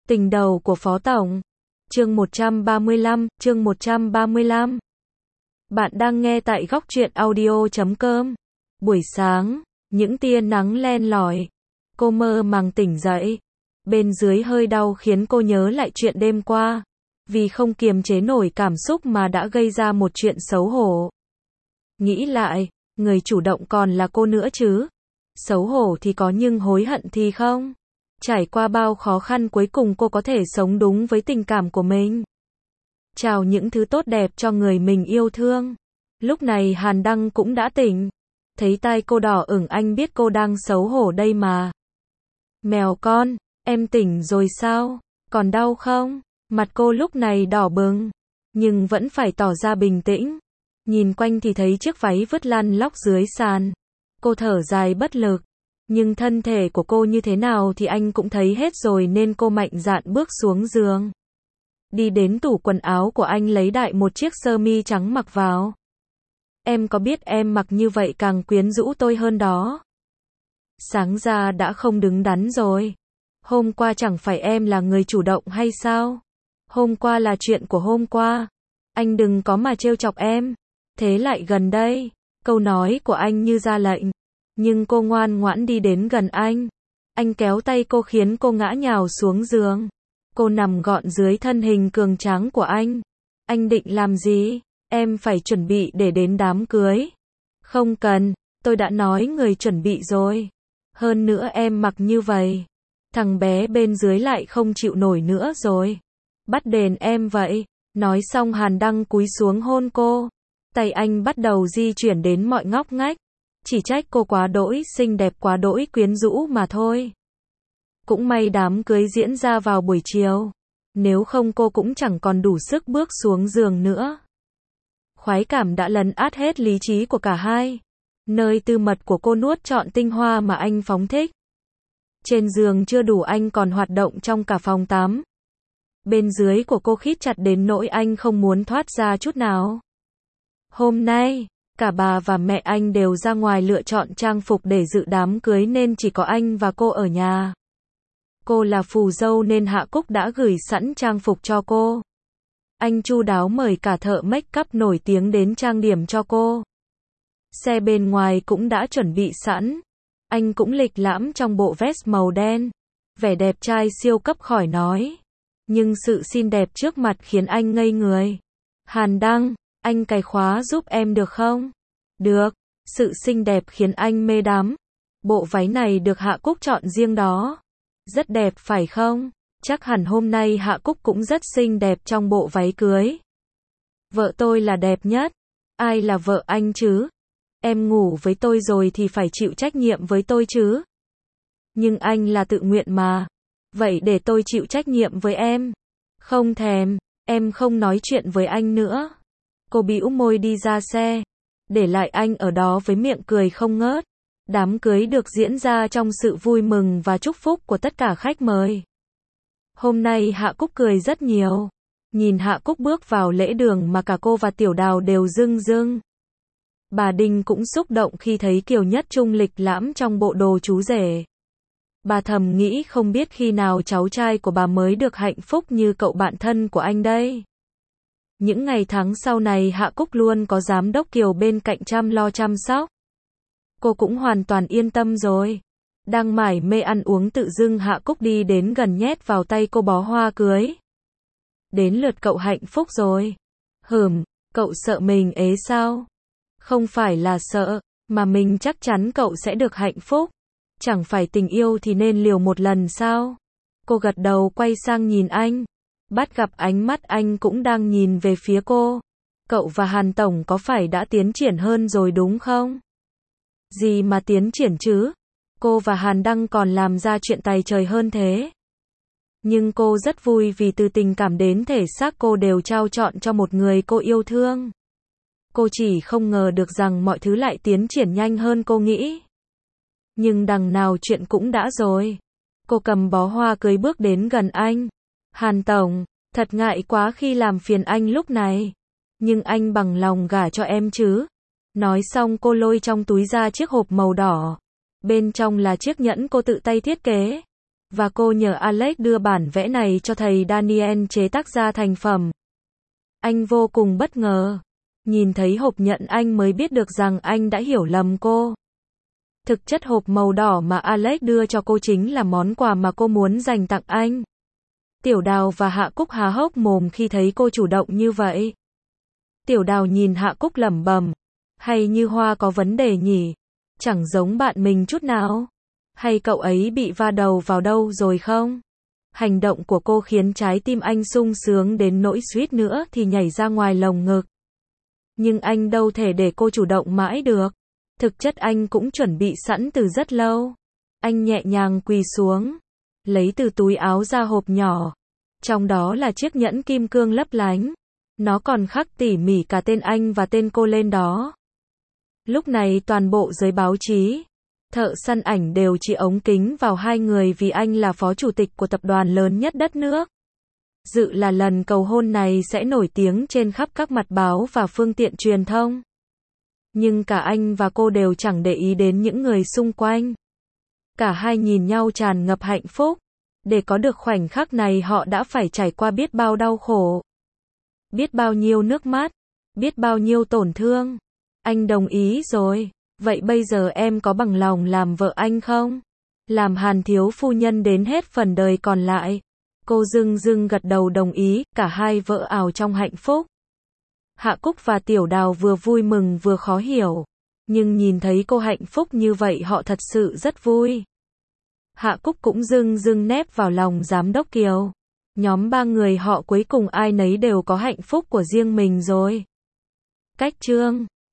Tình đầu của Phó Tổng. Chương 135, chương 135. Bạn đang nghe tại góc truyện audio.com. Buổi sáng, những tia nắng len lỏi. Cô mơ màng tỉnh dậy. Bên dưới hơi đau khiến cô nhớ lại chuyện đêm qua. Vì không kiềm chế nổi cảm xúc mà đã gây ra một chuyện xấu hổ. Nghĩ lại, người chủ động còn là cô nữa chứ. Xấu hổ thì có nhưng hối hận thì không. Trải qua bao khó khăn cuối cùng cô có thể sống đúng với tình cảm của mình. Chào những thứ tốt đẹp cho người mình yêu thương. Lúc này Hàn Đăng cũng đã tỉnh. Thấy tai cô đỏ ửng anh biết cô đang xấu hổ đây mà. Mèo con, em tỉnh rồi sao? Còn đau không? Mặt cô lúc này đỏ bừng. Nhưng vẫn phải tỏ ra bình tĩnh. Nhìn quanh thì thấy chiếc váy vứt lăn lóc dưới sàn. Cô thở dài bất lực. Nhưng thân thể của cô như thế nào thì anh cũng thấy hết rồi nên cô mạnh dạn bước xuống giường. Đi đến tủ quần áo của anh lấy đại một chiếc sơ mi trắng mặc vào. Em có biết em mặc như vậy càng quyến rũ tôi hơn đó. Sáng ra đã không đứng đắn rồi. Hôm qua chẳng phải em là người chủ động hay sao? Hôm qua là chuyện của hôm qua. Anh đừng có mà trêu chọc em. Thế lại gần đây. Câu nói của anh như ra lệnh. Nhưng cô ngoan ngoãn đi đến gần anh. Anh kéo tay cô khiến cô ngã nhào xuống giường. Cô nằm gọn dưới thân hình cường tráng của anh. Anh định làm gì? Em phải chuẩn bị để đến đám cưới. Không cần, tôi đã nói người chuẩn bị rồi. Hơn nữa em mặc như vậy. Thằng bé bên dưới lại không chịu nổi nữa rồi. Bắt đền em vậy. Nói xong Hàn Đăng cúi xuống hôn cô. Tay anh bắt đầu di chuyển đến mọi ngóc ngách. Chỉ trách cô quá đỗi xinh đẹp quá đỗi quyến rũ mà thôi. Cũng may đám cưới diễn ra vào buổi chiều. Nếu không cô cũng chẳng còn đủ sức bước xuống giường nữa. Khoái cảm đã lấn át hết lý trí của cả hai. Nơi tư mật của cô nuốt trọn tinh hoa mà anh phóng thích. Trên giường chưa đủ anh còn hoạt động trong cả phòng tắm. Bên dưới của cô khít chặt đến nỗi anh không muốn thoát ra chút nào. Hôm nay, cả bà và mẹ anh đều ra ngoài lựa chọn trang phục để dự đám cưới nên chỉ có anh và cô ở nhà. Cô là phù dâu nên Hạ Cúc đã gửi sẵn trang phục cho cô. Anh chu đáo mời cả thợ make up nổi tiếng đến trang điểm cho cô. Xe bên ngoài cũng đã chuẩn bị sẵn. Anh cũng lịch lãm trong bộ vest màu đen. Vẻ đẹp trai siêu cấp khỏi nói. Nhưng sự xinh đẹp trước mặt khiến anh ngây người. Hàn Đăng, anh cài khóa giúp em được không? Được, sự xinh đẹp khiến anh mê đắm. Bộ váy này được Hạ Cúc chọn riêng đó. Rất đẹp phải không? Chắc hẳn hôm nay Hạ Cúc cũng rất xinh đẹp trong bộ váy cưới. Vợ tôi là đẹp nhất. Ai là vợ anh chứ? Em ngủ với tôi rồi thì phải chịu trách nhiệm với tôi chứ. Nhưng anh là tự nguyện mà. Vậy để tôi chịu trách nhiệm với em. Không thèm, em không nói chuyện với anh nữa. Cô bĩu môi đi ra xe. Để lại anh ở đó với miệng cười không ngớt. Đám cưới được diễn ra trong sự vui mừng và chúc phúc của tất cả khách mời. Hôm nay Hạ Cúc cười rất nhiều. Nhìn Hạ Cúc bước vào lễ đường mà cả cô và Tiểu Đào đều rưng rưng. Bà Đinh cũng xúc động khi thấy Kiều Nhất Trung lịch lãm trong bộ đồ chú rể. Bà thầm nghĩ không biết khi nào cháu trai của bà mới được hạnh phúc như cậu bạn thân của anh đây. Những ngày tháng sau này Hạ Cúc luôn có giám đốc Kiều bên cạnh chăm lo chăm sóc. Cô cũng hoàn toàn yên tâm rồi. Đang mải mê ăn uống tự dưng Hạ Cúc đi đến gần nhét vào tay cô bó hoa cưới. Đến lượt cậu hạnh phúc rồi. Cậu sợ mình ế sao? Không phải là sợ, mà mình chắc chắn cậu sẽ được hạnh phúc. Chẳng phải tình yêu thì nên liều một lần sao? Cô gật đầu quay sang nhìn anh. Bắt gặp ánh mắt anh cũng đang nhìn về phía cô. Cậu và Hàn Tổng có phải đã tiến triển hơn rồi đúng không? Gì mà tiến triển chứ? Cô và Hàn Đăng còn làm ra chuyện tày trời hơn thế. Nhưng cô rất vui vì từ tình cảm đến thể xác cô đều trao trọn cho một người cô yêu thương. Cô chỉ không ngờ được rằng mọi thứ lại tiến triển nhanh hơn cô nghĩ. Nhưng đằng nào chuyện cũng đã rồi. Cô cầm bó hoa cưới bước đến gần anh. Hàn Tổng, thật ngại quá khi làm phiền anh lúc này. Nhưng anh bằng lòng gả cho em chứ? Nói xong cô lôi trong túi ra chiếc hộp màu đỏ. Bên trong là chiếc nhẫn cô tự tay thiết kế. và cô nhờ Alex đưa bản vẽ này cho thầy Daniel chế tác ra thành phẩm. Anh vô cùng bất ngờ. Nhìn thấy hộp nhận anh mới biết được rằng anh đã hiểu lầm cô. Thực chất hộp màu đỏ mà Alex đưa cho cô chính là món quà mà cô muốn dành tặng anh. Tiểu Đào và Hạ Cúc há hốc mồm khi thấy cô chủ động như vậy. Tiểu Đào nhìn Hạ Cúc lẩm bẩm, hay như Hoa có vấn đề nhỉ? Chẳng giống bạn mình chút nào. Hay cậu ấy bị va đầu vào đâu rồi không? Hành động của cô khiến trái tim anh sung sướng đến nỗi suýt nữa thì nhảy ra ngoài lồng ngực. Nhưng anh đâu thể để cô chủ động mãi được. Thực chất anh cũng chuẩn bị sẵn từ rất lâu. Anh nhẹ nhàng quỳ xuống, lấy từ túi áo ra hộp nhỏ. Trong đó là chiếc nhẫn kim cương lấp lánh. Nó còn khắc tỉ mỉ cả tên anh và tên cô lên đó. Lúc này toàn bộ giới báo chí, thợ săn ảnh đều chỉ ống kính vào hai người vì anh là phó chủ tịch của tập đoàn lớn nhất đất nước. Dự là lần cầu hôn này sẽ nổi tiếng trên khắp các mặt báo và phương tiện truyền thông. Nhưng cả anh và cô đều chẳng để ý đến những người xung quanh. Cả hai nhìn nhau tràn ngập hạnh phúc. Để có được khoảnh khắc này họ đã phải trải qua biết bao đau khổ. Biết bao nhiêu nước mắt. Biết bao nhiêu tổn thương. Anh đồng ý rồi. Vậy bây giờ em có bằng lòng làm vợ anh không? Làm Hàn thiếu phu nhân đến hết phần đời còn lại. Cô dưng dưng gật đầu đồng ý, cả hai vỡ ào trong hạnh phúc. Hạ Cúc và Tiểu Đào vừa vui mừng vừa khó hiểu. Nhưng nhìn thấy cô hạnh phúc như vậy họ thật sự rất vui. Hạ Cúc cũng dưng dưng nép vào lòng giám đốc Kiều. Nhóm ba người họ cuối cùng ai nấy đều có hạnh phúc của riêng mình rồi. Cách chương